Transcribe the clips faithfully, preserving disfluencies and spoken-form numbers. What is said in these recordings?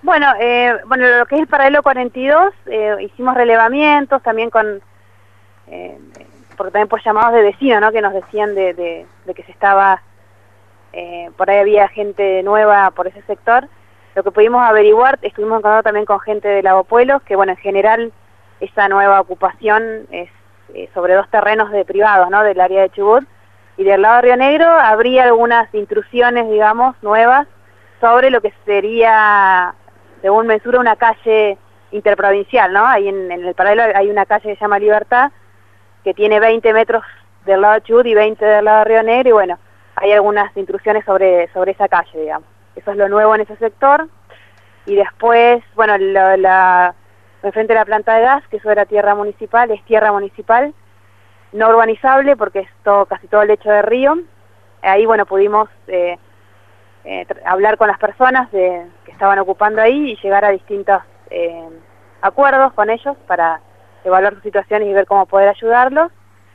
Bueno, eh, bueno, lo que es el paralelo cuarenta y dos, eh, hicimos relevamientos también con, eh, porque también por llamados de vecinos, ¿no? Que nos decían de, de, de que se estaba, eh, por ahí había gente nueva por ese sector. Lo que pudimos averiguar, estuvimos en contacto también con gente de Lavapuelos, que bueno, en general esa nueva ocupación es eh, sobre dos terrenos de privados, ¿no? Del área de Chubut, y del lado de Río Negro habría algunas intrusiones, digamos, nuevas, sobre lo que sería, según mensura, una calle interprovincial, ¿no? Ahí en, en el paralelo hay una calle que se llama Libertad, que tiene veinte metros del lado de Chubut y veinte del lado de Río Negro, y bueno, hay algunas intrusiones sobre, sobre esa calle, digamos. Eso es lo nuevo en ese sector. Y después, bueno, la, la, enfrente de la planta de gas, que eso era tierra municipal, es tierra municipal, no urbanizable porque es todo, casi todo el lecho de río. Ahí, bueno, pudimos eh, eh, hablar con las personas de, que estaban ocupando ahí y llegar a distintos eh, acuerdos con ellos para evaluar sus situaciones y ver cómo poder ayudarlos.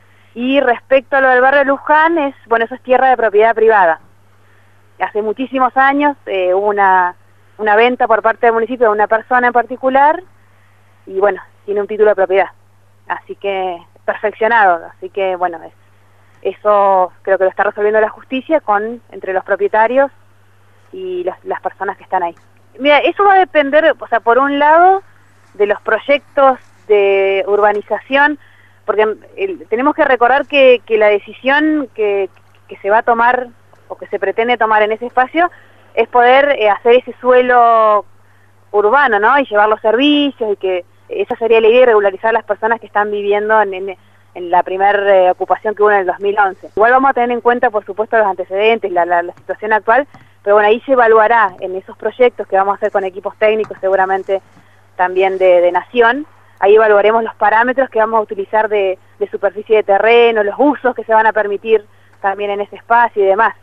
Y respecto a lo del barrio Luján, es, bueno, eso es tierra de propiedad privada. Hace muchísimos años eh, hubo una, una venta por parte del municipio de una persona en particular y bueno, tiene un título de propiedad. Así que, perfeccionado, así que bueno, es, eso creo que lo está resolviendo la justicia con entre los propietarios y los, las personas que están ahí. Mira, eso va a depender, o sea, por un lado, de los proyectos de urbanización, porque el, tenemos que recordar que, que la decisión que, que se va a tomar o que se pretende tomar en ese espacio es poder eh, hacer ese suelo urbano, ¿no? Y llevar los servicios, y que esa sería la idea, regularizar a las personas que están viviendo en, en, en la primera eh, ocupación que hubo en el dos mil once. Igual vamos a tener en cuenta, por supuesto, los antecedentes, la, la, la situación actual, pero bueno, ahí se evaluará en esos proyectos que vamos a hacer con equipos técnicos, seguramente también de, de Nación. Ahí evaluaremos los parámetros que vamos a utilizar de, de superficie de terreno, los usos que se van a permitir también en ese espacio y demás.